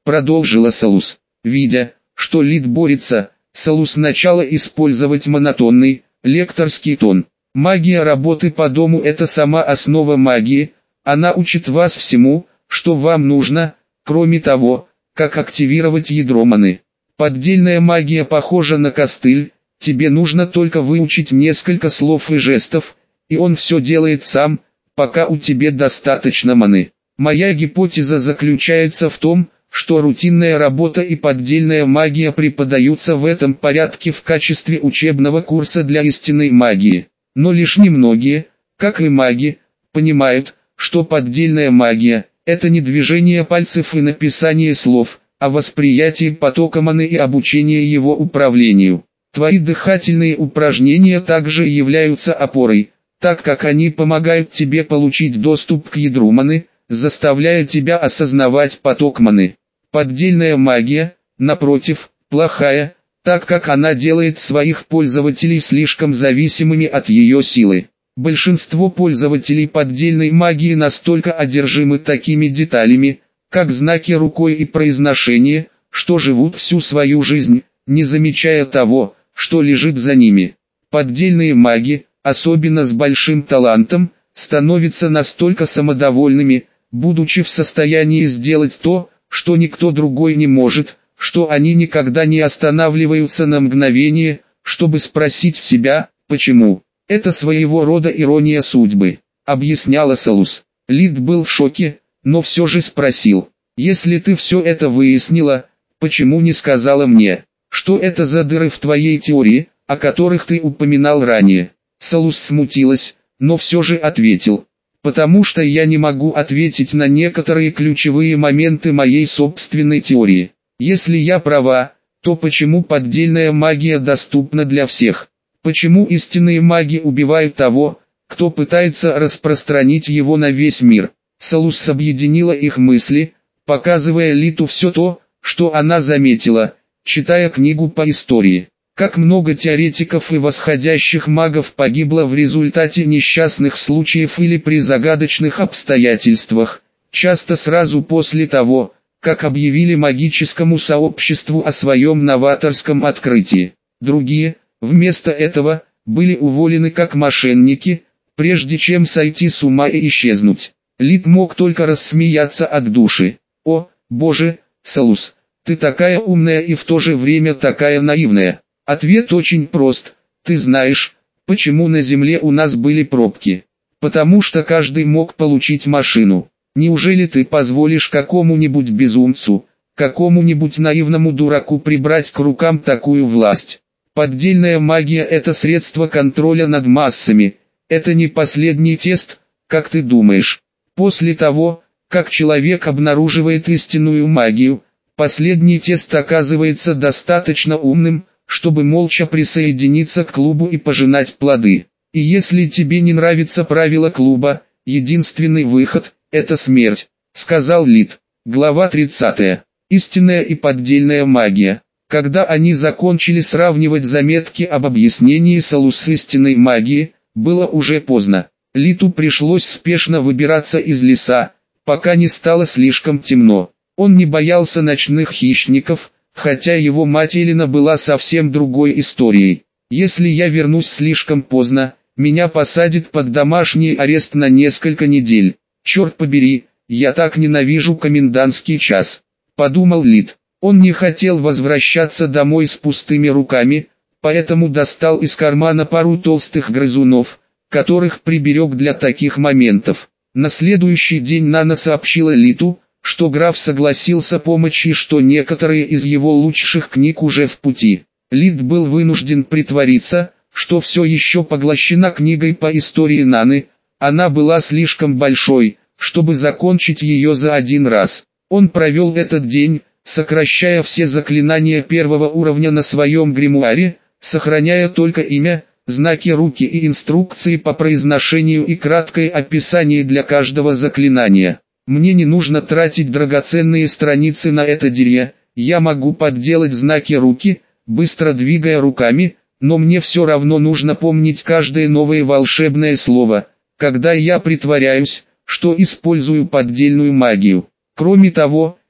продолжила Салус. Видя, что Лид борется, Салус начала использовать монотонный, лекторский тон. Магия работы по дому – это сама основа магии, она учит вас всему, что вам нужно, кроме того, как активировать ядро маны. Поддельная магия похожа на костыль, тебе нужно только выучить несколько слов и жестов, и он все делает сам, пока у тебя достаточно маны. Моя гипотеза заключается в том, что рутинная работа и поддельная магия преподаются в этом порядке в качестве учебного курса для истинной магии. Но лишь немногие, как и маги, понимают, что поддельная магия – это не движение пальцев и написание слов, а восприятие потока маны и обучение его управлению. Твои дыхательные упражнения также являются опорой, так как они помогают тебе получить доступ к ядру маны, заставляя тебя осознавать поток маны. Поддельная магия, напротив, плохая, так как она делает своих пользователей слишком зависимыми от ее силы. Большинство пользователей поддельной магии настолько одержимы такими деталями, как знаки рукой и произношение, что живут всю свою жизнь, не замечая того, что лежит за ними. Поддельные маги, особенно с большим талантом, становятся настолько самодовольными, будучи в состоянии сделать то, что никто другой не может, что они никогда не останавливаются на мгновение, чтобы спросить себя, почему. Это своего рода ирония судьбы, объясняла Салус. Лид был в шоке, но все же спросил: если ты все это выяснила, почему не сказала мне, что это за дыры в твоей теории, о которых ты упоминал ранее? Салус смутилась, но все же ответил: потому что я не могу ответить на некоторые ключевые моменты моей собственной теории. Если я права, то почему поддельная магия доступна для всех? Почему истинные маги убивают того, кто пытается распространить его на весь мир? Салус объединила их мысли, показывая Литу все то, что она заметила, читая книгу по истории. Как много теоретиков и восходящих магов погибло в результате несчастных случаев или при загадочных обстоятельствах, часто сразу после того, как объявили магическому сообществу о своем новаторском открытии. Другие, вместо этого, были уволены как мошенники, прежде чем сойти с ума и исчезнуть. Лид мог только рассмеяться от души. «О, Боже, Салус, ты такая умная и в то же время такая наивная». Ответ очень прост. Ты знаешь, почему на Земле у нас были пробки? Потому что каждый мог получить машину. Неужели ты позволишь какому-нибудь безумцу, какому-нибудь наивному дураку прибрать к рукам такую власть? Поддельная магия – это средство контроля над массами. Это не последний тест, как ты думаешь. После того, как человек обнаруживает истинную магию, последний тест оказывается достаточно умным, чтобы молча присоединиться к клубу и пожинать плоды. И если тебе не нравится правила клуба, единственный выход – это смерть, сказал Лид. Глава 30. Истинная и поддельная магия. Когда они закончили сравнивать заметки об объяснении Салус с истинной магией, было уже поздно. Литу пришлось спешно выбираться из леса, пока не стало слишком темно. Он не боялся ночных хищников, хотя его мать Элина была совсем другой историей. Если я вернусь слишком поздно, меня посадят под домашний арест на несколько недель. Черт побери, я так ненавижу комендантский час, подумал Лид. Он не хотел возвращаться домой с пустыми руками, поэтому достал из кармана пару толстых грызунов, которых приберег для таких моментов. На следующий день Нана сообщила Литу, что граф согласился помочь и что некоторые из его лучших книг уже в пути. Лид был вынужден притвориться, что все еще поглощена книгой по истории Наны, она была слишком большой, чтобы закончить ее за один раз. Он провел этот день, сокращая все заклинания первого уровня на своем гримуаре, сохраняя только имя, знаки руки и инструкции по произношению и краткое описание для каждого заклинания. Мне не нужно тратить драгоценные страницы на это дерьмо, я могу подделать знаки руки, быстро двигая руками, но мне все равно нужно помнить каждое новое волшебное слово, когда я притворяюсь, что использую поддельную магию. Кроме того,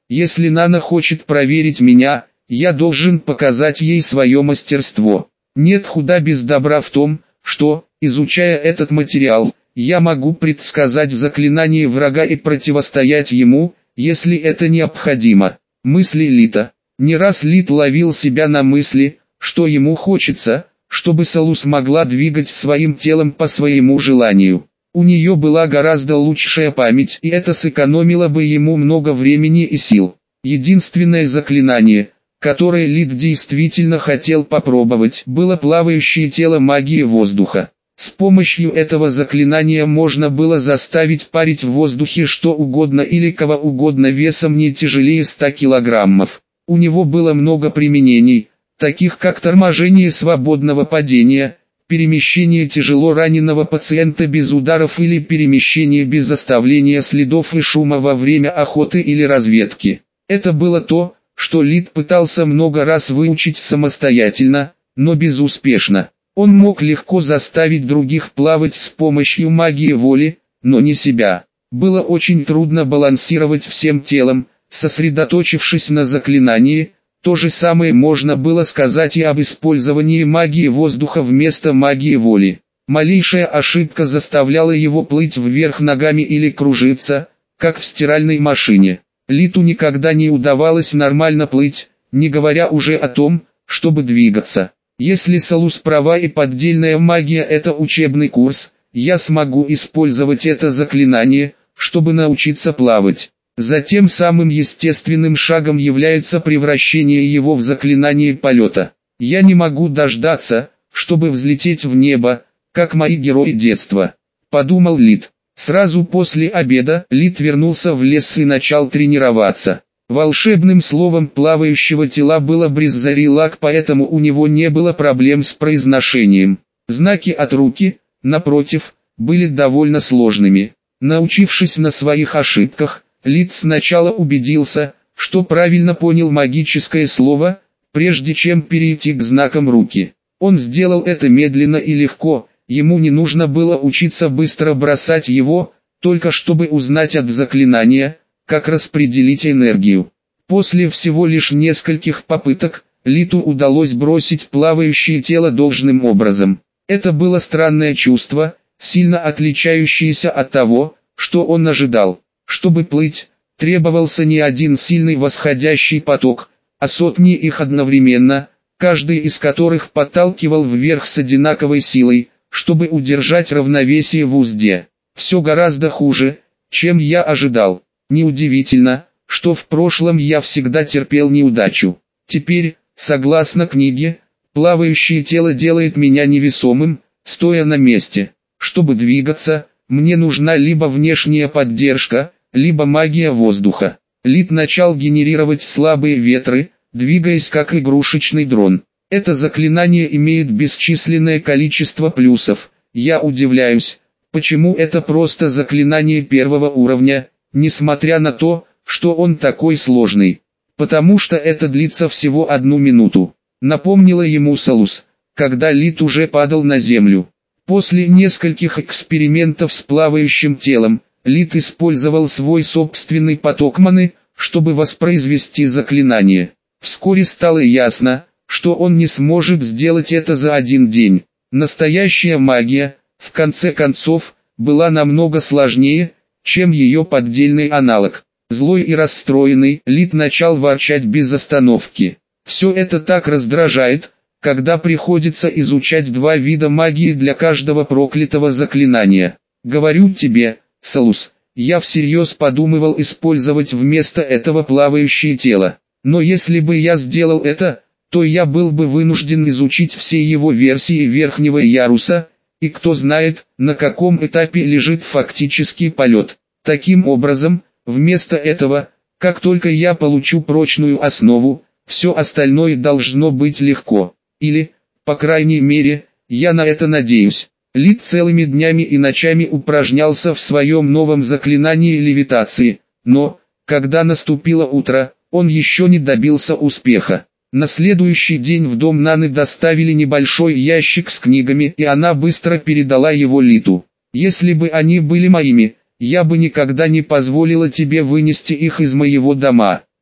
Если Нана хочет проверить меня, я должен показать ей свое мастерство. Нет худа без добра в том, что, изучая этот материал, я могу предсказать заклинание врага и противостоять ему, если это необходимо. Мысли Лита. Не раз Лит ловил себя на мысли, что ему хочется, чтобы Салус могла двигать своим телом по своему желанию. У нее была гораздо лучшая память, и это сэкономило бы ему много времени и сил. Единственное заклинание, которое Лит действительно хотел попробовать, было плавающее тело магии воздуха. С помощью этого заклинания можно было заставить парить в воздухе что угодно или кого угодно весом не тяжелее 100 килограммов. У него было много применений, таких как торможение свободного падения, перемещение тяжело раненого пациента без ударов или перемещение без оставления следов и шума во время охоты или разведки. Это было то, что Лит пытался много раз выучить самостоятельно, но безуспешно. Он мог легко заставить других плавать с помощью магии воли, но не себя. Было очень трудно балансировать всем телом, сосредоточившись на заклинании. То же самое можно было сказать и об использовании магии воздуха вместо магии воли. Малейшая ошибка заставляла его плыть вверх ногами или кружиться, как в стиральной машине. Литу никогда не удавалось нормально плыть, не говоря уже о том, чтобы двигаться. Если Салус права и поддельная магия это учебный курс, я смогу использовать это заклинание, чтобы научиться плавать. Затем самым естественным шагом является превращение его в заклинание полета. Я не могу дождаться, чтобы взлететь в небо, как мои герои детства, подумал Лит. Сразу после обеда Лит вернулся в лес и начал тренироваться. Волшебным словом плавающего тела было Бриззарилак, поэтому у него не было проблем с произношением. Знаки от руки, напротив, были довольно сложными. Научившись на своих ошибках, Лит сначала убедился, что правильно понял магическое слово, прежде чем перейти к знакам руки. Он сделал это медленно и легко, ему не нужно было учиться быстро бросать его, только чтобы узнать от заклинания, как распределить энергию. После всего лишь нескольких попыток, Литу удалось бросить плавающее тело должным образом. Это было странное чувство, сильно отличающееся от того, что он ожидал. Чтобы плыть, требовался не один сильный восходящий поток, а сотни их одновременно, каждый из которых подталкивал вверх с одинаковой силой, чтобы удержать равновесие в узде. Все гораздо хуже, чем я ожидал. Неудивительно, что в прошлом я всегда терпел неудачу. Теперь, согласно книге, плавающее тело делает меня невесомым, стоя на месте. Чтобы двигаться, мне нужна либо внешняя поддержка, либо магия воздуха. Лит начал генерировать слабые ветры, двигаясь как игрушечный дрон. Это заклинание имеет бесчисленное количество плюсов. Я удивляюсь, почему это просто заклинание первого уровня, несмотря на то, что он такой сложный. Потому что это длится всего 1 минуту. Напомнила ему Салус, когда Лит уже падал на землю. После нескольких экспериментов с плавающим телом, Лит использовал свой собственный поток маны, чтобы воспроизвести заклинание. Вскоре стало ясно, что он не сможет сделать это за один день. Настоящая магия, в конце концов, была намного сложнее, чем ее поддельный аналог. Злой и расстроенный, Лит начал ворчать без остановки. Все это так раздражает, когда приходится изучать 2 вида магии для каждого проклятого заклинания. Говорю тебе, Салус, я всерьез подумывал использовать вместо этого плавающее тело. Но если бы я сделал это, то я был бы вынужден изучить все его версии верхнего яруса, и кто знает, на каком этапе лежит фактический полет. Таким образом, вместо этого, как только я получу прочную основу, все остальное должно быть легко. Или, по крайней мере, я на это надеюсь. Лит целыми днями и ночами упражнялся в своем новом заклинании левитации, но, когда наступило утро, он еще не добился успеха. На следующий день в дом Наны доставили небольшой ящик с книгами, и она быстро передала его Литу. «Если бы они были моими, я бы никогда не позволила тебе вынести их из моего дома.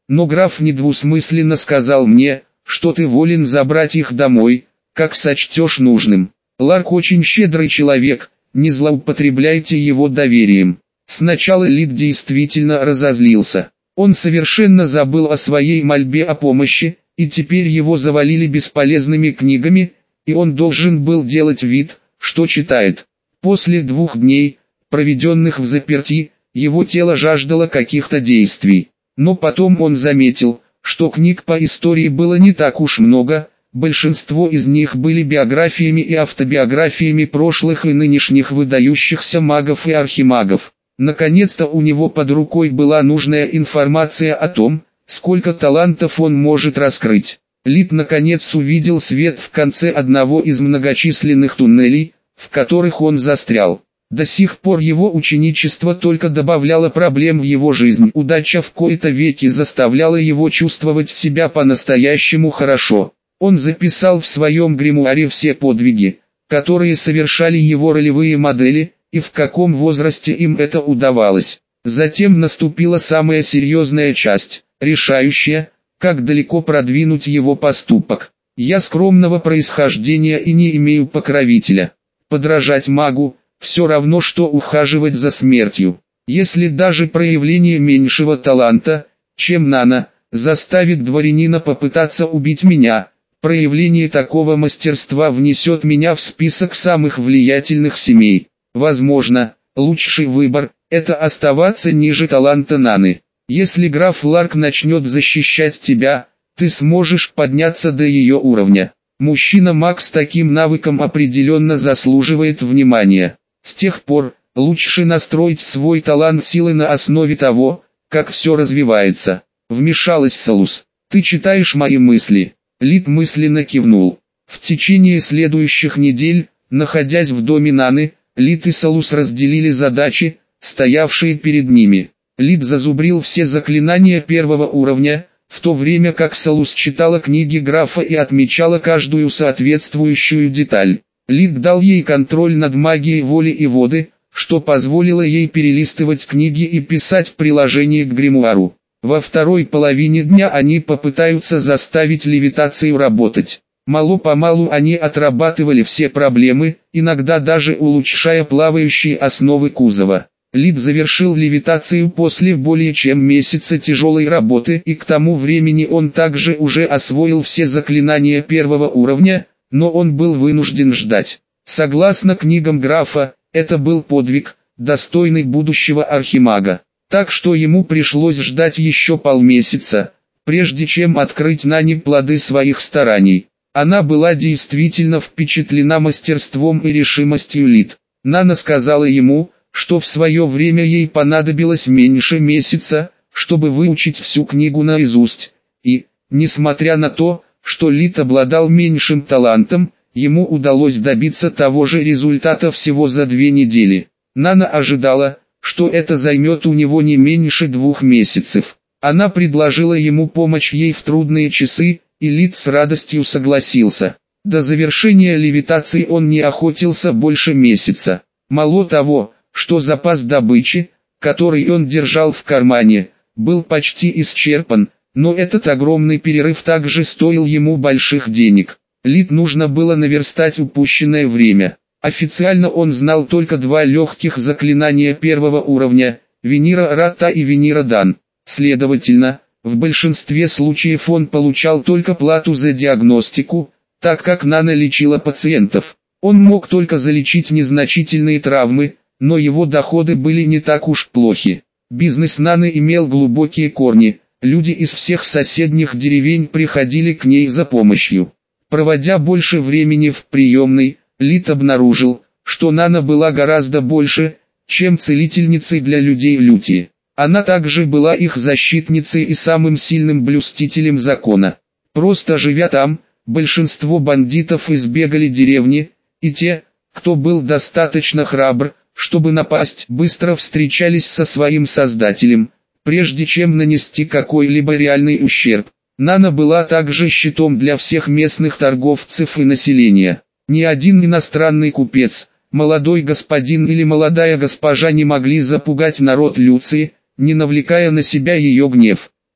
но граф недвусмысленно сказал мне, что ты волен забрать их домой, как сочтешь нужным. Ларк очень щедрый человек, не злоупотребляйте его доверием. Сначала Лид действительно разозлился. Он совершенно забыл о своей мольбе о помощи, и теперь его завалили бесполезными книгами, и он должен был делать вид, что читает. После 2 дней, проведенных в заперти, его тело жаждало каких-то действий. Но потом он заметил, что книг по истории было не так уж много, большинство из них были биографиями и автобиографиями прошлых и нынешних выдающихся магов и архимагов. Наконец-то у него под рукой была нужная информация о том, сколько талантов он может раскрыть. Лид наконец увидел свет в конце одного из многочисленных туннелей, в которых он застрял. До сих пор его ученичество только добавляло проблем в его жизнь. Удача в кои-то веки заставляла его чувствовать себя по-настоящему хорошо. Он записал в своем гримуаре все подвиги, которые совершали его ролевые модели, и в каком возрасте им это удавалось. Затем наступила самая серьезная часть, решающая, как далеко продвинуть его поступок. Я скромного происхождения и не имею покровителя. Подражать магу – все равно, что ухаживать за смертью. Если даже проявление меньшего таланта, чем Нана, заставит дворянина попытаться убить меня, проявление такого мастерства внесет меня в список самых влиятельных семей. Возможно, лучший выбор – это оставаться ниже таланта Наны. Если граф Ларк начнет защищать тебя, ты сможешь подняться до ее уровня. Мужчина-маг с таким навыком определенно заслуживает внимания. С тех пор, лучше настроить свой талант силы на основе того, как все развивается. Вмешалась Салус. Ты читаешь мои мысли? Лид мысленно кивнул. В течение следующих недель, находясь в доме Наны, Лид и Салус разделили задачи, стоявшие перед ними. Лид зазубрил все заклинания 1-го уровня, в то время как Салус читала книги графа и отмечала каждую соответствующую деталь. Лид дал ей контроль над магией воли и воды, что позволило ей перелистывать книги и писать приложения к гримуару. Во второй половине дня они попытаются заставить левитацию работать. Мало-помалу они отрабатывали все проблемы, иногда даже улучшая плавающие основы кузова. Лид завершил левитацию после более чем месяца тяжелой работы, и к тому времени он также уже освоил все заклинания 1-го уровня, но он был вынужден ждать. Согласно книгам графа, это был подвиг, достойный будущего архимага. Так что ему пришлось ждать еще полмесяца, прежде чем открыть Нане плоды своих стараний. Она была действительно впечатлена мастерством и решимостью Лид. Нана сказала ему, что в свое время ей понадобилось меньше месяца, чтобы выучить всю книгу наизусть, и, несмотря на то, что Лид обладал меньшим талантом, ему удалось добиться того же результата всего за 2 недели. Нана ожидала, что это займет у него не меньше 2 месяцев. Она предложила ему помощь ей в трудные часы, и Лид с радостью согласился. До завершения левитации он не охотился больше месяца. Мало того, что запас добычи, который он держал в кармане, был почти исчерпан, но этот огромный перерыв также стоил ему больших денег. Лид нужно было наверстать упущенное время. Официально он знал только 2 легких заклинания 1-го уровня – Венира Ратта и Венира Дан. Следовательно, в большинстве случаев он получал только плату за диагностику, так как Нана лечила пациентов. Он мог только залечить незначительные травмы, но его доходы были не так уж плохи. Бизнес Наны имел глубокие корни, люди из всех соседних деревень приходили к ней за помощью. Проводя больше времени в приемной, Лид обнаружил, что Нана была гораздо больше, чем целительницей для людей Люти. Она также была их защитницей и самым сильным блюстителем закона. Просто живя там, большинство бандитов избегали деревни, и те, кто был достаточно храбр, чтобы напасть, быстро встречались со своим создателем, прежде чем нанести какой-либо реальный ущерб. Нана была также щитом для всех местных торговцев и населения. Ни один иностранный купец, молодой господин или молодая госпожа не могли запугать народ Люции, не навлекая на себя ее гнев.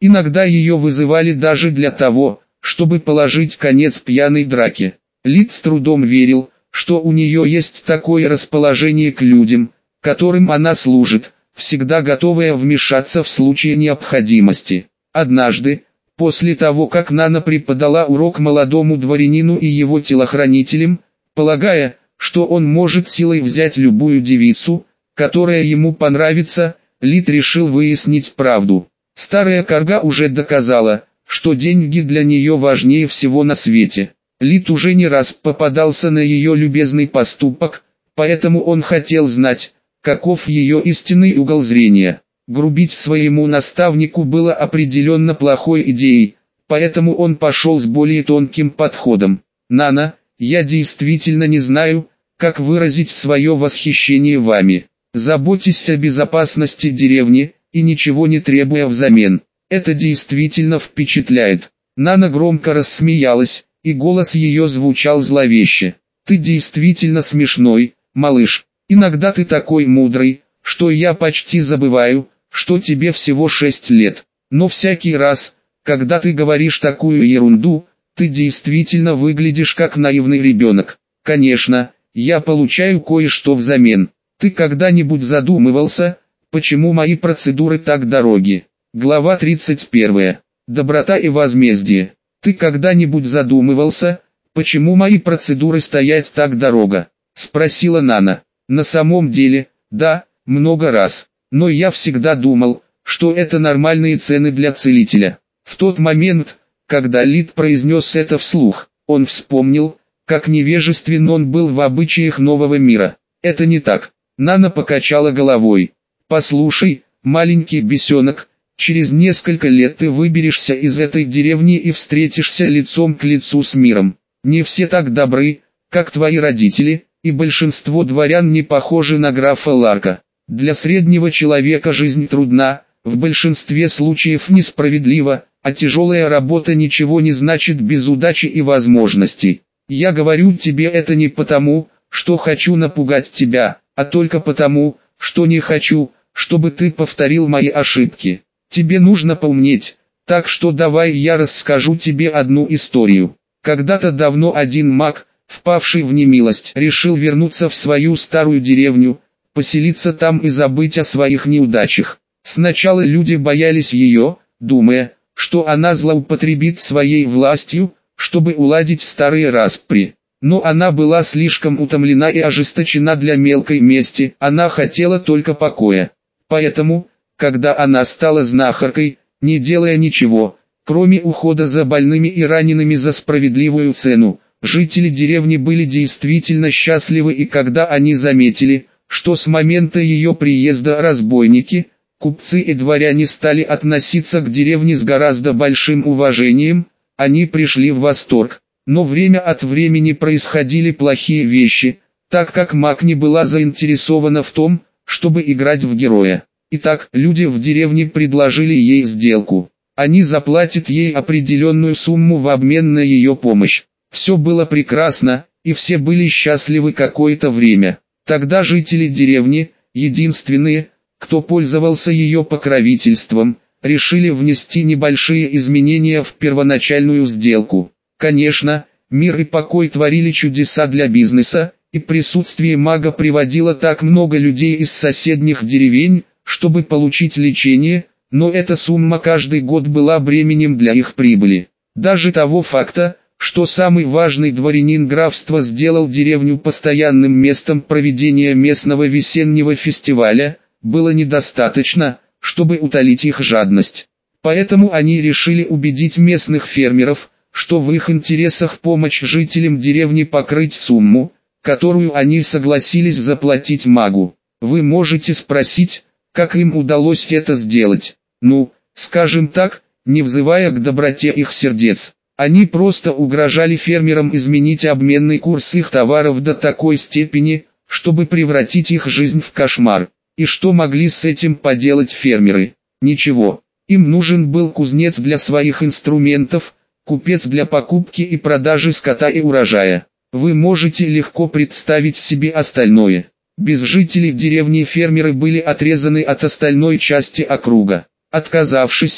Иногда ее вызывали даже для того, чтобы положить конец пьяной драке. Лид с трудом верил, что у нее есть такое расположение к людям, которым она служит, всегда готовая вмешаться в случае необходимости. Однажды, после того как Нана преподала урок молодому дворянину и его телохранителям, полагая, что он может силой взять любую девицу, которая ему понравится, Лид решил выяснить правду. Старая корга уже доказала, что деньги для нее важнее всего на свете. Лид уже не раз попадался на ее любезный поступок, поэтому он хотел знать, каков ее истинный угол зрения. Грубить своему наставнику было определенно плохой идеей, поэтому он пошел с более тонким подходом. «Нана, я действительно не знаю, как выразить свое восхищение вами. Заботьтесь о безопасности деревни, и ничего не требуя взамен. Это действительно впечатляет». Нана громко рассмеялась, и голос ее звучал зловеще. «Ты действительно смешной, малыш. Иногда ты такой мудрый, что я почти забываю, что тебе всего 6 лет. Но всякий раз, когда ты говоришь такую ерунду, ты действительно выглядишь как наивный ребенок. Конечно, я получаю кое-что взамен. Ты когда-нибудь задумывался, почему мои процедуры так дороги?» Глава 31. Доброта и возмездие. «Ты когда-нибудь задумывался, почему мои процедуры стоят так дорого?» — спросила Нана. «На самом деле, да, много раз. Но я всегда думал, что это нормальные цены для целителя». В тот момент, когда Лид произнес это вслух, он вспомнил, как невежествен он был в обычаях нового мира. «Это не так». Нана покачала головой. «Послушай, маленький бесенок, через несколько лет ты выберешься из этой деревни и встретишься лицом к лицу с миром. Не все так добры, как твои родители, и большинство дворян не похожи на графа Ларка. Для среднего человека жизнь трудна, в большинстве случаев несправедлива, а тяжелая работа ничего не значит без удачи и возможностей. Я говорю тебе это не потому, что хочу напугать тебя, а только потому, что не хочу, чтобы ты повторил мои ошибки. Тебе нужно поумнеть, так что давай я расскажу тебе одну историю. Когда-то давно один маг, впавший в немилость, решил вернуться в свою старую деревню, поселиться там и забыть о своих неудачах. Сначала люди боялись ее, думая, что она злоупотребит своей властью, чтобы уладить старые распри. Но она была слишком утомлена и ожесточена для мелкой мести, она хотела только покоя. Поэтому, когда она стала знахаркой, не делая ничего, кроме ухода за больными и ранеными за справедливую цену, жители деревни были действительно счастливы, и когда они заметили, что с момента ее приезда разбойники, купцы и дворяне стали относиться к деревне с гораздо большим уважением, они пришли в восторг. Но время от времени происходили плохие вещи, так как маг не была заинтересована в том, чтобы играть в героя. Итак, люди в деревне предложили ей сделку. Они заплатят ей определенную сумму в обмен на ее помощь. Все было прекрасно, и все были счастливы какое-то время. Тогда жители деревни, единственные, кто пользовался ее покровительством, решили внести небольшие изменения в первоначальную сделку. Конечно, мир и покой творили чудеса для бизнеса, и присутствие мага приводило так много людей из соседних деревень, чтобы получить лечение, но эта сумма каждый год была бременем для их прибыли. Даже того факта, что самый важный дворянин графства сделал деревню постоянным местом проведения местного весеннего фестиваля, было недостаточно, чтобы утолить их жадность. Поэтому они решили убедить местных фермеров, что в их интересах помочь жителям деревни покрыть сумму, которую они согласились заплатить магу. Вы можете спросить, как им удалось это сделать? Ну, скажем так, не взывая к доброте их сердец. Они просто угрожали фермерам изменить обменный курс их товаров до такой степени, чтобы превратить их жизнь в кошмар. И что могли с этим поделать фермеры? Ничего. Им нужен был кузнец для своих инструментов, купец для покупки и продажи скота и урожая. Вы можете легко представить себе остальное. Без жителей деревни фермеры были отрезаны от остальной части округа. Отказавшись,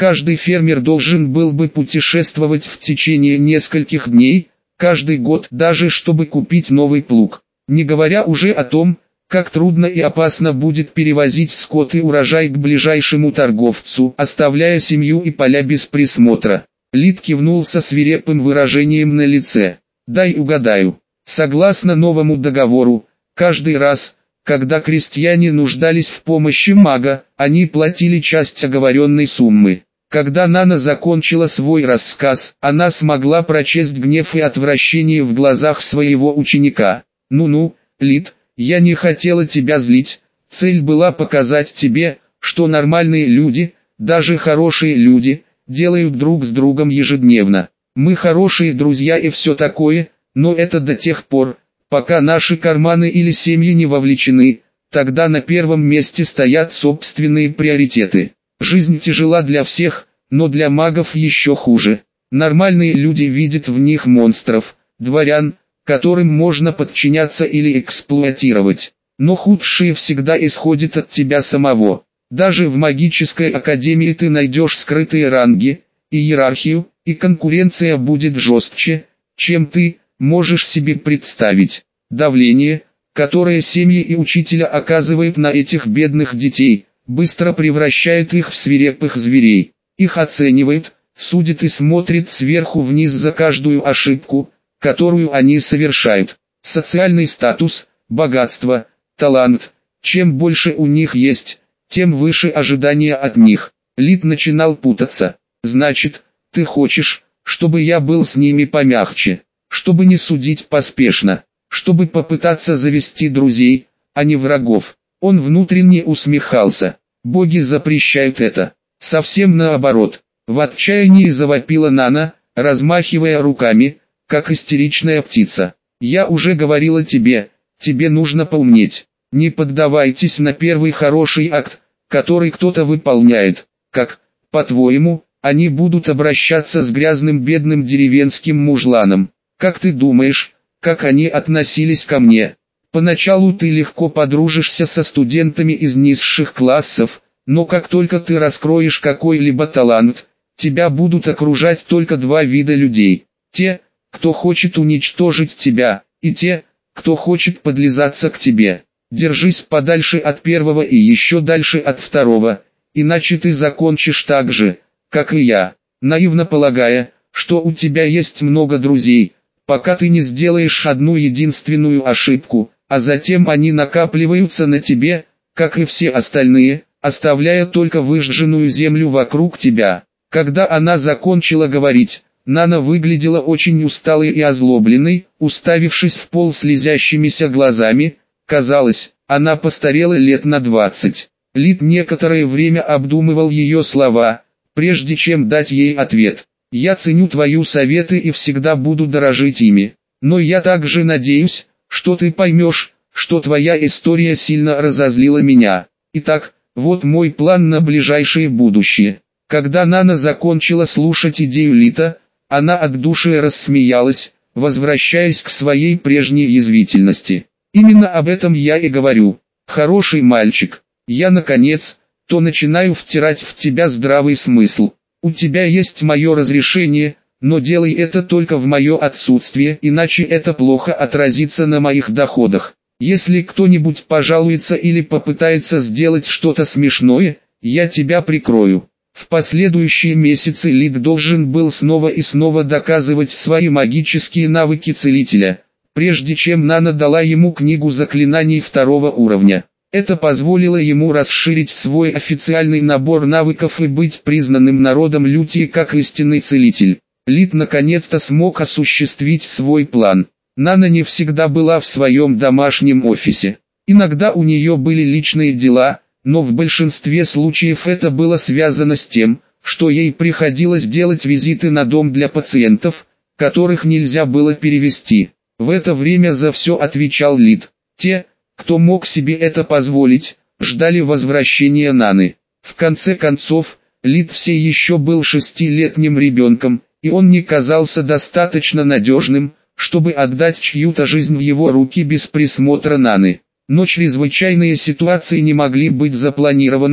Каждый фермер должен был бы путешествовать в течение нескольких дней, каждый год даже чтобы купить новый плуг. Не говоря уже о том, как трудно и опасно будет перевозить скот и урожай к ближайшему торговцу, оставляя семью и поля без присмотра. Лид кивнул со свирепым выражением на лице. «Дай угадаю. Согласно новому договору, каждый раз, когда крестьяне нуждались в помощи мага, они платили часть оговоренной суммы». Когда Нана закончила свой рассказ, она смогла прочесть гнев и отвращение в глазах своего ученика. «Ну-ну, Лид, я не хотела тебя злить, цель была показать тебе, что нормальные люди, даже хорошие люди, делают друг с другом ежедневно. Мы хорошие друзья и все такое, но это до тех пор, пока наши карманы или семьи не вовлечены, тогда на первом месте стоят собственные приоритеты. Жизнь тяжела для всех, но для магов еще хуже. Нормальные люди видят в них монстров, дворян, которым можно подчиняться или эксплуатировать. Но худшее всегда исходит от тебя самого. Даже в магической академии ты найдешь скрытые ранги, и иерархию, и конкуренция будет жестче, чем ты можешь себе представить. Давление, которое семьи и учителя оказывают на этих бедных детей, быстро превращает их в свирепых зверей. Их оценивают, судят и смотрят сверху вниз за каждую ошибку, которую они совершают. Социальный статус, богатство, талант, чем больше у них есть, тем выше ожидания от них. Лид начинал путаться. «Значит, ты хочешь, чтобы я был с ними помягче, чтобы не судить поспешно, чтобы попытаться завести друзей, а не врагов?» Он внутренне усмехался. «Боги запрещают это». Совсем наоборот. В отчаянии завопила Нана, размахивая руками, как истеричная птица. «Я уже говорила тебе, тебе нужно поумнеть. Не поддавайтесь на первый хороший акт, который кто-то выполняет. Как, по-твоему, они будут обращаться с грязным бедным деревенским мужланом? Как ты думаешь, как они относились ко мне? Поначалу ты легко подружишься со студентами из низших классов, но как только ты раскроешь какой-либо талант, тебя будут окружать только два вида людей. Те, кто хочет уничтожить тебя, и те, кто хочет подлизаться к тебе. Держись подальше от первого и еще дальше от второго, иначе ты закончишь так же, как и я, наивно полагая, что у тебя есть много друзей, пока ты не сделаешь одну единственную ошибку, а затем они накапливаются на тебе, как и все остальные, оставляя только выжженную землю вокруг тебя». Когда она закончила говорить, Нана выглядела очень усталой и озлобленной, уставившись в пол слезящимися глазами. Казалось, она постарела лет на 20. Лид некоторое время обдумывал ее слова, прежде чем дать ей ответ. «Я ценю твои советы и всегда буду дорожить ими. Но я также надеюсь, что ты поймешь, что твоя история сильно разозлила меня. Итак, вот мой план на ближайшее будущее». Когда Нана закончила слушать идею Лита, она от души рассмеялась, возвращаясь к своей прежней язвительности. «Именно об этом я и говорю. Хороший мальчик. Я наконец-то начинаю втирать в тебя здравый смысл. У тебя есть мое разрешение, но делай это только в мое отсутствие, иначе это плохо отразится на моих доходах. Если кто-нибудь пожалуется или попытается сделать что-то смешное, я тебя прикрою». В последующие месяцы Лид должен был снова и снова доказывать свои магические навыки целителя, прежде чем Нана дала ему книгу заклинаний второго уровня. Это позволило ему расширить свой официальный набор навыков и быть признанным народом Лютии как истинный целитель. Лид наконец-то смог осуществить свой план. Нана не всегда была в своем домашнем офисе. Иногда у нее были личные дела, но в большинстве случаев это было связано с тем, что ей приходилось делать визиты на дом для пациентов, которых нельзя было перевести. В это время за все отвечал Лид. Те, кто мог себе это позволить, ждали возвращения Наны. В конце концов, Лид все еще был 6-летним ребенком, и он не казался достаточно надежным, чтобы отдать чью-то жизнь в его руки без присмотра Наны. Но чрезвычайные ситуации не могли быть запланированы,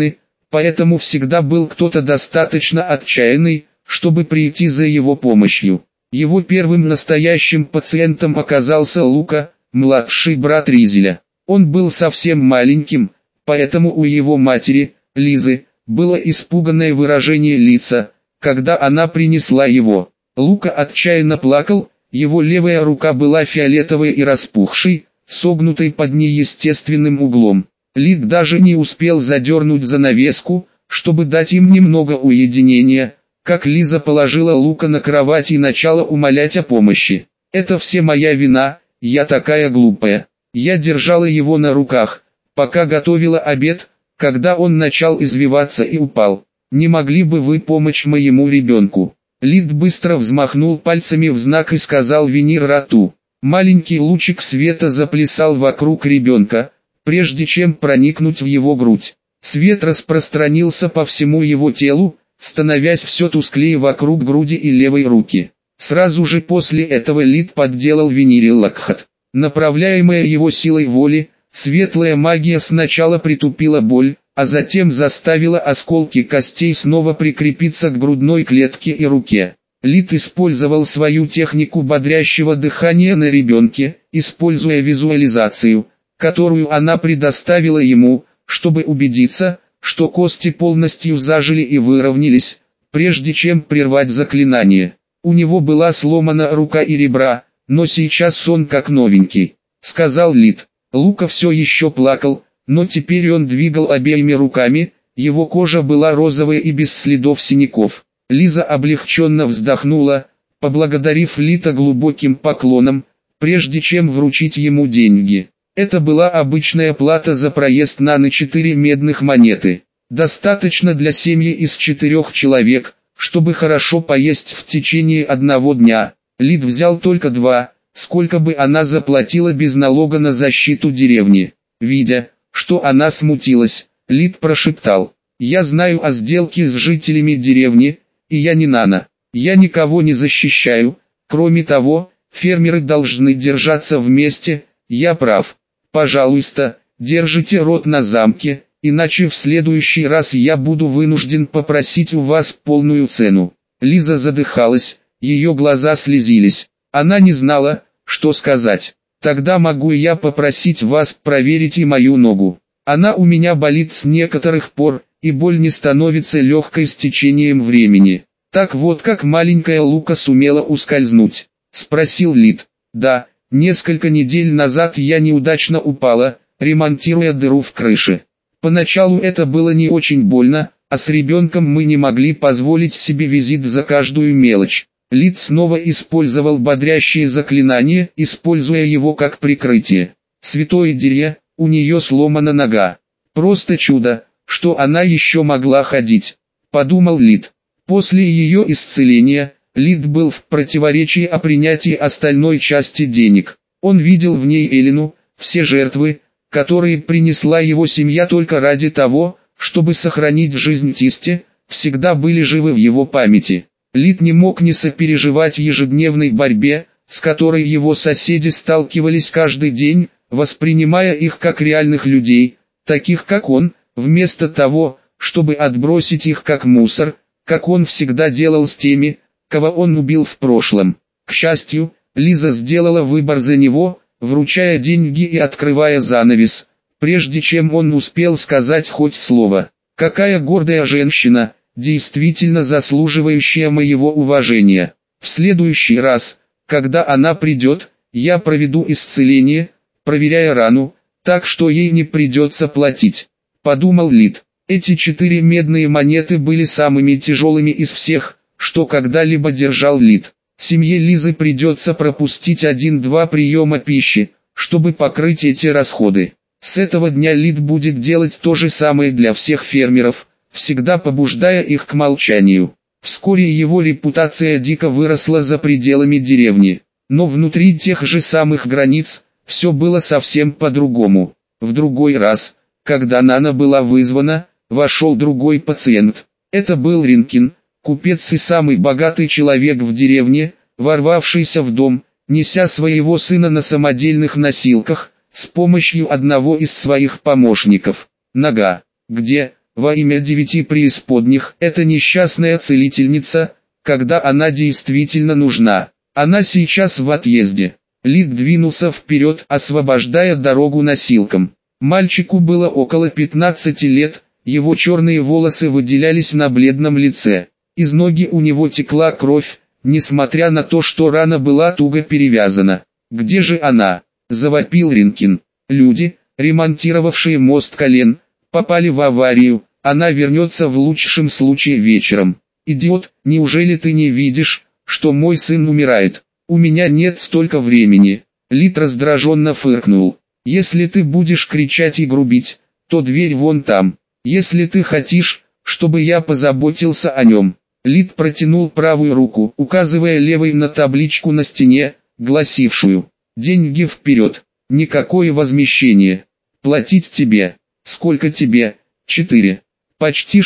поэтому всегда был кто-то достаточно отчаянный, чтобы прийти за его помощью. Его первым настоящим пациентом оказался Лука, младший брат Ризеля. Он был совсем маленьким, поэтому у его матери, Лизы, было испуганное выражение лица, когда она принесла его. Лука отчаянно плакал, его левая рука была фиолетовой и распухшей, согнутой под неестественным углом. Лид даже не успел задернуть занавеску, чтобы дать им немного уединения, как Лиза положила Лука на кровать и начала умолять о помощи. «Это все моя вина, я такая глупая. Я держала его на руках, пока готовила обед, когда он начал извиваться и упал. Не могли бы вы помочь моему ребенку?» Лид быстро взмахнул пальцами в знак и сказал «Винир Рату». Маленький лучик света заплясал вокруг ребенка, прежде чем проникнуть в его грудь. Свет распространился по всему его телу, становясь все тусклее вокруг груди и левой руки. Сразу же после этого Лид подделал Винирил Лакхат. Направляемая его силой воли, светлая магия сначала притупила боль, а затем заставила осколки костей снова прикрепиться к грудной клетке и руке. Лид использовал свою технику бодрящего дыхания на ребенке, используя визуализацию, которую она предоставила ему, чтобы убедиться, что кости полностью зажили и выровнялись, прежде чем прервать заклинание. У него была сломана рука и ребра, но сейчас он как новенький, сказал Лид. Лука все еще плакал, но теперь он двигал обеими руками, его кожа была розовая и без следов синяков. Лиза облегченно вздохнула, поблагодарив Лита глубоким поклоном, прежде чем вручить ему деньги. Это была обычная плата за проезд на 4 медных монеты. Достаточно для семьи из 4 человек, чтобы хорошо поесть в течение одного дня. Лид взял только 2, сколько бы она заплатила без налога на защиту деревни. Видя, что она смутилась, Лид прошептал: «Я знаю о сделке с жителями деревни, и я не Нана. Я никого не защищаю, кроме того, фермеры должны держаться вместе, я прав. Пожалуйста, держите рот на замке, иначе в следующий раз я буду вынужден попросить у вас полную цену». Лиза задыхалась, ее глаза слезились. Она не знала, что сказать. «Тогда могу я попросить вас проверить и мою ногу. Она у меня болит с некоторых пор, и боль не становится легкой с течением времени». «Так вот как маленькая Лука сумела ускользнуть?» — спросил Лид. «Да, несколько недель назад я неудачно упала, ремонтируя дыру в крыше. Поначалу это было не очень больно, а с ребенком мы не могли позволить себе визит за каждую мелочь». Лид снова использовал бодрящее заклинание, используя его как прикрытие. «Святое Дерье, у нее сломана нога. Просто чудо, что она еще могла ходить», — подумал Лид. После ее исцеления, Лид был в противоречии о принятии остальной части денег. Он видел в ней Элину, все жертвы, которые принесла его семья только ради того, чтобы сохранить жизнь Тисте, всегда были живы в его памяти. Лид не мог не сопереживать ежедневной борьбе, с которой его соседи сталкивались каждый день, воспринимая их как реальных людей, таких как он, вместо того, чтобы отбросить их как мусор, как он всегда делал с теми, кого он убил в прошлом. К счастью, Лиза сделала выбор за него, вручая деньги и открывая занавес, прежде чем он успел сказать хоть слово. «Какая гордая женщина, действительно заслуживающая моего уважения. В следующий раз, когда она придет, я проведу исцеление, проверяя рану, так что ей не придется платить», — подумал Лид. Эти 4 медные монеты были самыми тяжелыми из всех, что когда-либо держал Лид. Семье Лизы придется пропустить 1-2 приема пищи, чтобы покрыть эти расходы. С этого дня Лид будет делать то же самое для всех фермеров, всегда побуждая их к молчанию. Вскоре его репутация дико выросла за пределами деревни. Но внутри тех же самых границ, все было совсем по-другому. В другой раз, когда Нана была вызвана, вошел другой пациент. Это был Ринкин, купец и самый богатый человек в деревне, ворвавшийся в дом, неся своего сына на самодельных носилках, с помощью одного из своих помощников. «Нога, где?» — Во имя девяти преисподних, эта несчастная целительница, когда она действительно нужна. Она сейчас в отъезде. Лид двинулся вперед, освобождая дорогу носилкам. Мальчику было около 15 лет, его черные волосы выделялись на бледном лице. Из ноги у него текла кровь, несмотря на то, что рана была туго перевязана. «Где же она?» – завопил Ринкин. «Люди, ремонтировавшие мост Колен, попали в аварию, она вернется в лучшем случае вечером. Идиот, неужели ты не видишь, что мой сын умирает? У меня нет столько времени». Лид раздраженно фыркнул. «Если ты будешь кричать и грубить, то дверь вон там. Если ты хочешь, чтобы я позаботился о нем». Лид протянул правую руку, указывая левой на табличку на стене, гласившую: «Деньги вперед, никакое возмещение. Платить тебе. Сколько тебе?» 4. Почти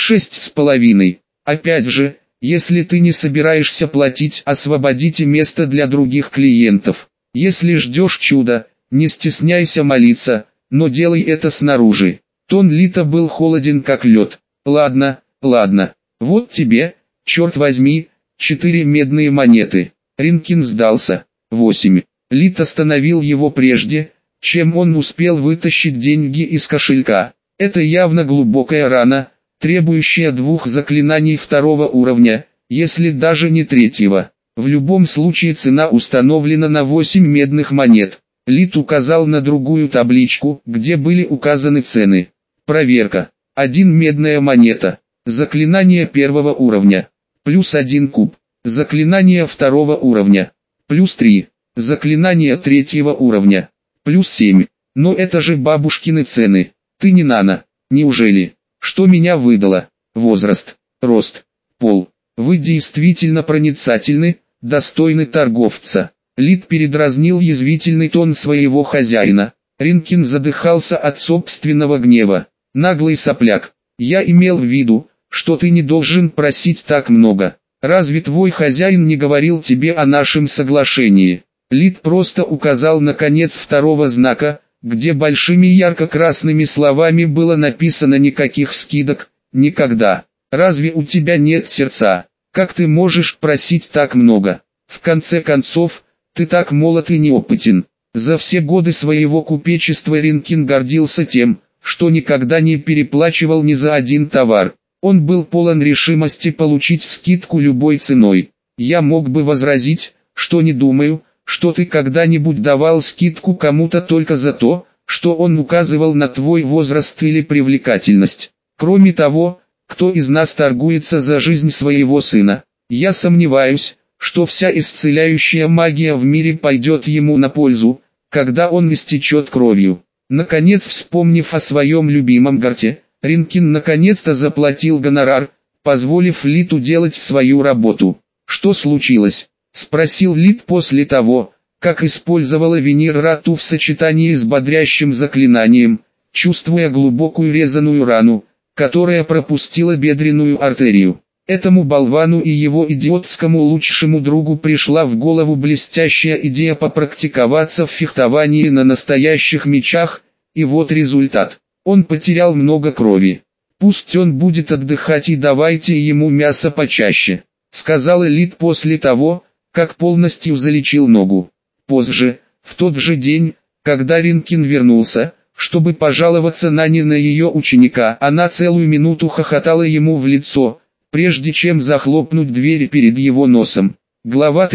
6,5. Опять же, если ты не собираешься платить, освободите место для других клиентов. Если ждешь чуда, не стесняйся молиться, но делай это снаружи. Тон Лита был холоден как лед. Ладно, ладно, вот тебе, черт возьми, 4 медные монеты. Ринкин сдался. 8. Лит остановил его прежде, чем он успел вытащить деньги из кошелька. Это явно глубокая рана, требующая 2 заклинаний 2-го уровня, если даже не 3-го. В любом случае цена установлена на 8 медных монет. Лит указал на другую табличку, где были указаны цены. Проверка. 1 медная монета. Заклинание 1-го уровня. Плюс 1 куб. Заклинание 2-го уровня. Плюс 3. Заклинание 3-го уровня. Плюс 7. Но это же бабушкины цены. Ты не Нана, неужели? Что меня выдало? Возраст, рост, пол. Вы действительно проницательны, достойны торговца. Лид передразнил язвительный тон своего хозяина. Ринкин задыхался от собственного гнева. Наглый сопляк. Я имел в виду, что ты не должен просить так много. Разве твой хозяин не говорил тебе о нашем соглашении? Лид просто указал на конец 2-го знака, где большими ярко-красными словами было написано «никаких скидок, никогда». Разве у тебя нет сердца? Как ты можешь просить так много? В конце концов, ты так молод и неопытен. За все годы своего купечества Ринкин гордился тем, что никогда не переплачивал ни за один товар. Он был полон решимости получить скидку любой ценой. Я мог бы возразить, что не думаю, что ты когда-нибудь давал скидку кому-то только за то, что он указывал на твой возраст или привлекательность. Кроме того, кто из нас торгуется за жизнь своего сына? Я сомневаюсь, что вся исцеляющая магия в мире пойдет ему на пользу, когда он истечет кровью. Наконец, вспомнив о своем любимом Гарте, Ринкин наконец-то заплатил гонорар, позволив Литу делать свою работу. «Что случилось?» — спросил Лит после того, как использовала Венир Рату в сочетании с бодрящим заклинанием, чувствуя глубокую резаную рану, которая пропустила бедренную артерию. Этому болвану и его идиотскому лучшему другу пришла в голову блестящая идея попрактиковаться в фехтовании на настоящих мечах, и вот результат. Он потерял много крови. «Пусть он будет отдыхать и давайте ему мясо почаще», — сказал Элит после того, как полностью залечил ногу. Позже, в тот же день, когда Ринкин вернулся, чтобы пожаловаться Нане на ее ученика, она целую минуту хохотала ему в лицо, прежде чем захлопнуть двери перед его носом. Глава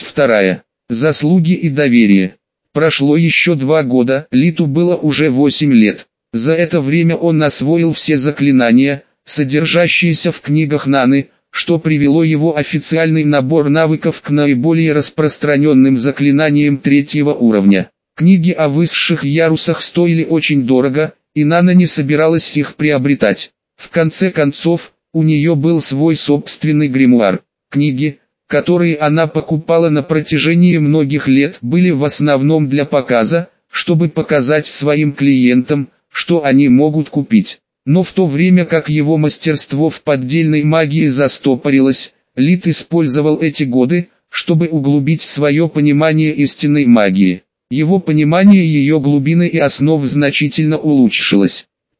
32. Заслуги и доверие. Прошло еще 2 года, Литу было уже 8 лет. За это время он освоил все заклинания, содержащиеся в книгах Наны, что привело его официальный набор навыков к наиболее распространенным заклинаниям 3-го уровня. Книги о высших ярусах стоили очень дорого, и Нана не собиралась их приобретать. В конце концов, у нее был свой собственный гримуар. Книги, которые она покупала на протяжении многих лет, были в основном для показа, чтобы показать своим клиентам, что они могут купить. Но в то время как его мастерство в поддельной магии застопорилось, Лит использовал эти годы, чтобы углубить свое понимание истинной магии. Его понимание ее глубины и основ значительно улучшилось.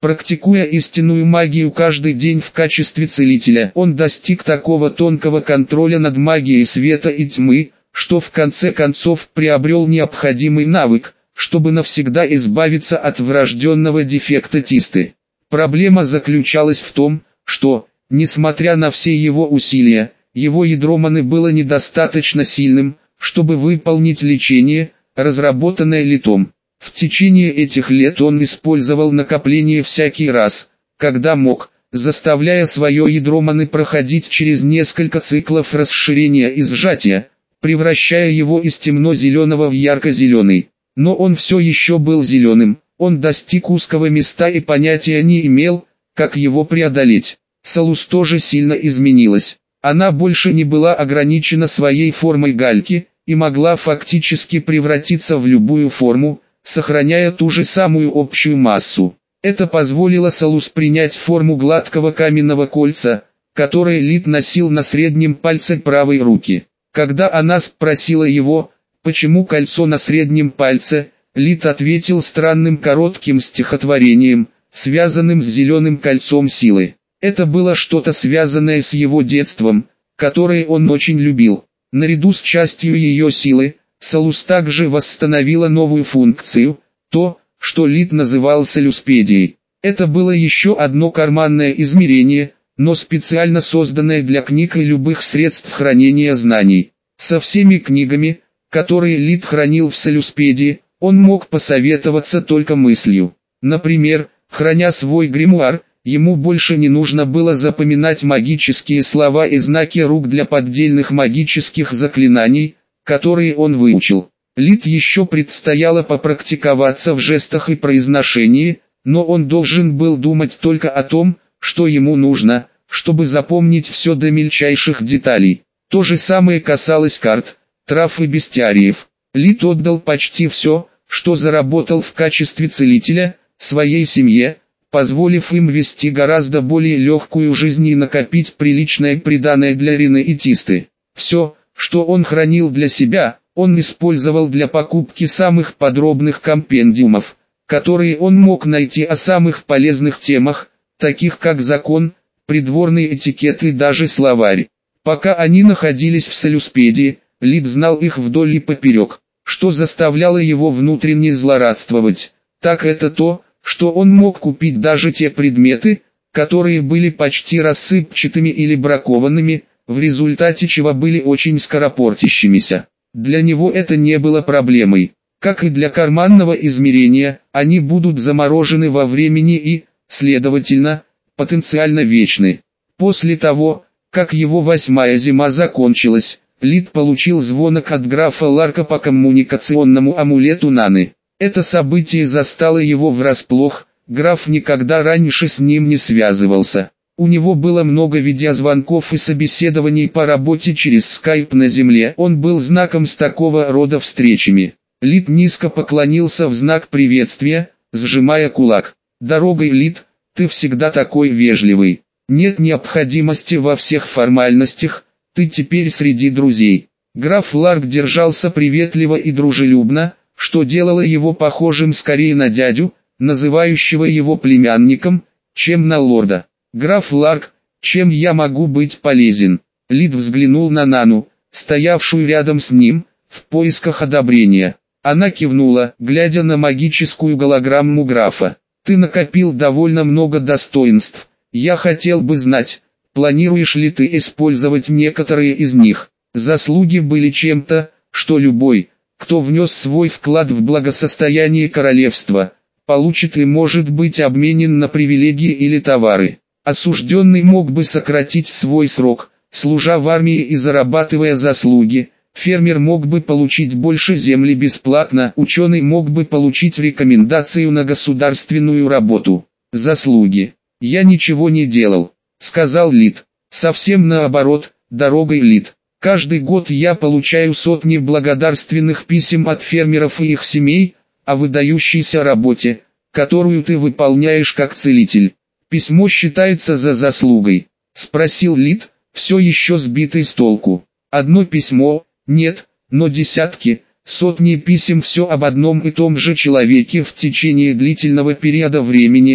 Практикуя истинную магию каждый день в качестве целителя, он достиг такого тонкого контроля над магией света и тьмы, что в конце концов приобрел необходимый навык, чтобы навсегда избавиться от врожденного дефекта Тисты. Проблема заключалась в том, что, несмотря на все его усилия, его ядро маны было недостаточно сильным, чтобы выполнить лечение, разработанное Литом. В течение этих лет он использовал накопление всякий раз, когда мог, заставляя свое ядро маны проходить через несколько циклов расширения и сжатия, превращая его из темно-зеленого в ярко-зеленый. Но он все еще был зеленым, он достиг узкого места и понятия не имел, как его преодолеть. Салус тоже сильно изменилась. Она больше не была ограничена своей формой гальки, и могла фактически превратиться в любую форму, сохраняя ту же самую общую массу. Это позволило Салус принять форму гладкого каменного кольца, которое Лид носил на среднем пальце правой руки. Когда она спросила его, почему кольцо на среднем пальце, Лид ответил странным коротким стихотворением, связанным с зеленым кольцом силы. Это было что-то связанное с его детством, которое он очень любил. Наряду с частью ее силы, Салус также восстановила новую функцию, то, что Лид называл солюспедией. Это было еще одно карманное измерение, но специально созданное для книг и любых средств хранения знаний. Со всеми книгами, которые Лид хранил в солюспедии, он мог посоветоваться только мыслью. Например, храня свой гримуар, ему больше не нужно было запоминать магические слова и знаки рук для поддельных магических заклинаний, которые он выучил. Лид еще предстояло попрактиковаться в жестах и произношении, но он должен был думать только о том, что ему нужно, чтобы запомнить все до мельчайших деталей. То же самое касалось карт, трав и бестиариев. Лид отдал почти все, что заработал в качестве целителя, своей семье, позволив им вести гораздо более легкую жизнь и накопить приличное приданое для Рины и Тисты. Все, что он хранил для себя, он использовал для покупки самых подробных компендиумов, которые он мог найти о самых полезных темах, таких как закон, придворный этикет и даже словарь. Пока они находились в солюспедии, Лид знал их вдоль и поперек. Что заставляло его внутренне злорадствовать, так это то, что он мог купить даже те предметы, которые были почти рассыпчатыми или бракованными, в результате чего были очень скоропортящимися. Для него это не было проблемой. Как и для карманного измерения, они будут заморожены во времени и, следовательно, потенциально вечны. После того, как его 8-я зима закончилась, Лид получил звонок от графа Ларка по коммуникационному амулету Наны. Это событие застало его врасплох, граф никогда раньше с ним не связывался. У него было много видеозвонков и собеседований по работе через скайп на земле. Он был знаком с такого рода встречами. Лид низко поклонился в знак приветствия, сжимая кулак. «Дорогой, Лид, ты всегда такой вежливый. Нет необходимости во всех формальностях, ты теперь среди друзей». Граф Ларк держался приветливо и дружелюбно, что делало его похожим скорее на дядю, называющего его племянником, чем на лорда. «Граф Ларк, чем я могу быть полезен?» Лид взглянул на Нану, стоявшую рядом с ним, в поисках одобрения. Она кивнула, глядя на магическую голограмму графа. «Ты накопил довольно много достоинств. Я хотел бы знать, планируешь ли ты использовать некоторые из них?» Заслуги были чем-то, что любой, кто внес свой вклад в благосостояние королевства, получит и может быть обменен на привилегии или товары. Осужденный мог бы сократить свой срок, служа в армии и зарабатывая заслуги. Фермер мог бы получить больше земли бесплатно, ученый мог бы получить рекомендацию на государственную работу. Заслуги. «Я ничего не делал», — сказал Лид. «Совсем наоборот, дорогой, Лид. Каждый год я получаю сотни благодарственных писем от фермеров и их семей, о выдающейся работе, которую ты выполняешь как целитель. Письмо считается за заслугой?» — спросил Лид, все еще сбитый с толку. «Одно письмо? Нет, но десятки, сотни писем, все об одном и том же человеке в течение длительного периода времени,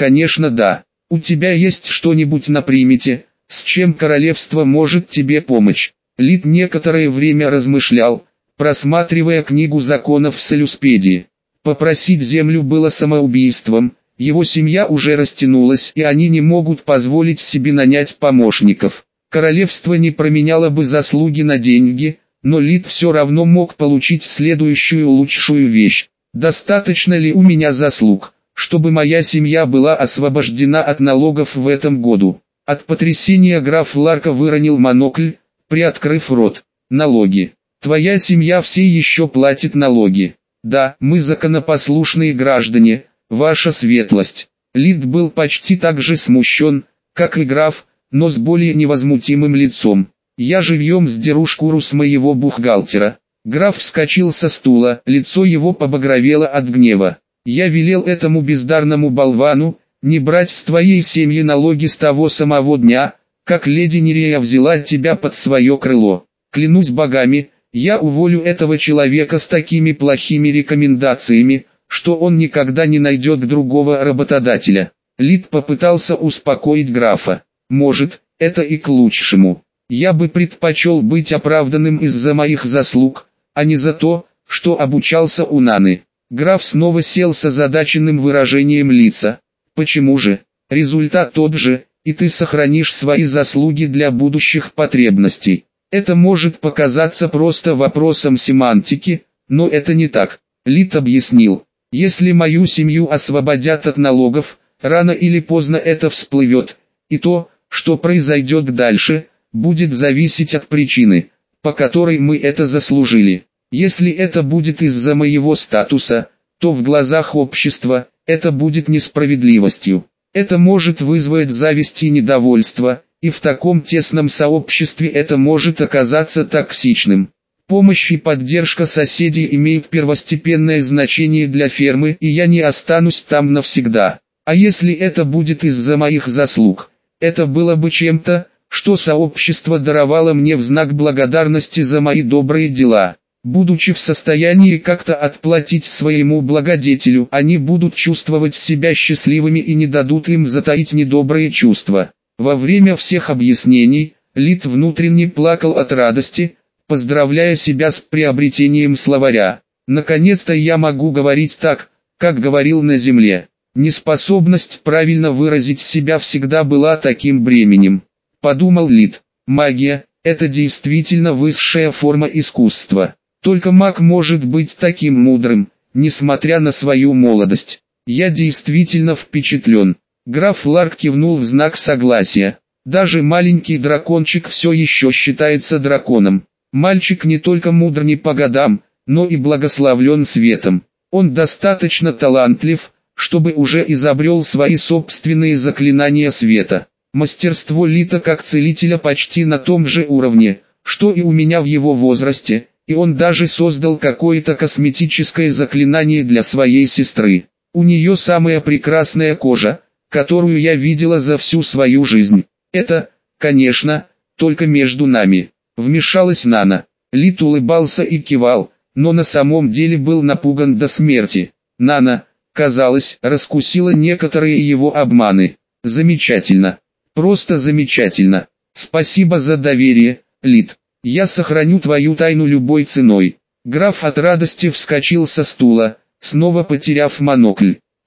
конечно да. У тебя есть что-нибудь на примете, с чем королевство может тебе помочь? Лид некоторое время размышлял, просматривая книгу законов Солюспедии. Попросить землю было самоубийством, его семья уже растянулась и они не могут позволить себе нанять помощников. Королевство не променяло бы заслуги на деньги, но Лид все равно мог получить следующую лучшую вещь. Достаточно ли у меня заслуг, чтобы моя семья была освобождена от налогов в этом году? От потрясения граф Ларка выронил монокль, приоткрыв рот. Налоги. Твоя семья все еще платит налоги. Да, мы законопослушные граждане, ваша светлость. Лид был почти так же смущен, как и граф, но с более невозмутимым лицом. Я живьем сдеру шкуру с моего бухгалтера. Граф вскочил со стула, лицо его побагровело от гнева. Я велел этому бездарному болвану не брать с твоей семьи налоги с того самого дня, как леди Нерея взяла тебя под свое крыло. Клянусь богами, я уволю этого человека с такими плохими рекомендациями, что он никогда не найдет другого работодателя. Лид попытался успокоить графа. Может, это и к лучшему. Я бы предпочел быть оправданным из-за моих заслуг, а не за то, что обучался у Наны. Граф снова сел с озадаченным выражением лица. Почему же? Результат тот же, и ты сохранишь свои заслуги для будущих потребностей. Это может показаться просто вопросом семантики, но это не так. Лид объяснил. Если мою семью освободят от налогов, рано или поздно это всплывет, и то, что произойдет дальше, будет зависеть от причины, по которой мы это заслужили. Если это будет из-за моего статуса, то в глазах общества, это будет несправедливостью. Это может вызвать зависть и недовольство, и в таком тесном сообществе это может оказаться токсичным. Помощь и поддержка соседей имеют первостепенное значение для фермы, и я не останусь там навсегда. А если это будет из-за моих заслуг, это было бы чем-то, что сообщество даровало мне в знак благодарности за мои добрые дела. Будучи в состоянии как-то отплатить своему благодетелю, они будут чувствовать себя счастливыми и не дадут им затаить недобрые чувства. Во время всех объяснений, Лид внутренне плакал от радости, поздравляя себя с приобретением словаря. Наконец-то я могу говорить так, как говорил на земле. Неспособность правильно выразить себя всегда была таким бременем. Подумал Лид. Магия – это действительно высшая форма искусства. Только маг может быть таким мудрым, несмотря на свою молодость. Я действительно впечатлен. Граф Ларк кивнул в знак согласия. Даже маленький дракончик все еще считается драконом. Мальчик не только мудр не по годам, но и благословлен светом. Он достаточно талантлив, чтобы уже изобрел свои собственные заклинания света. Мастерство Лита как целителя почти на том же уровне, что и у меня в его возрасте, и он даже создал какое-то косметическое заклинание для своей сестры. У нее самая прекрасная кожа, которую я видела за всю свою жизнь. Это, конечно, только между нами. Вмешалась Нана. Лит улыбался и кивал, но на самом деле был напуган до смерти. Нана, казалось, раскусила некоторые его обманы. Замечательно. Просто замечательно. Спасибо за доверие, Лит. Я сохраню твою тайну любой ценой. Граф от радости вскочил со стула, снова потеряв монокль.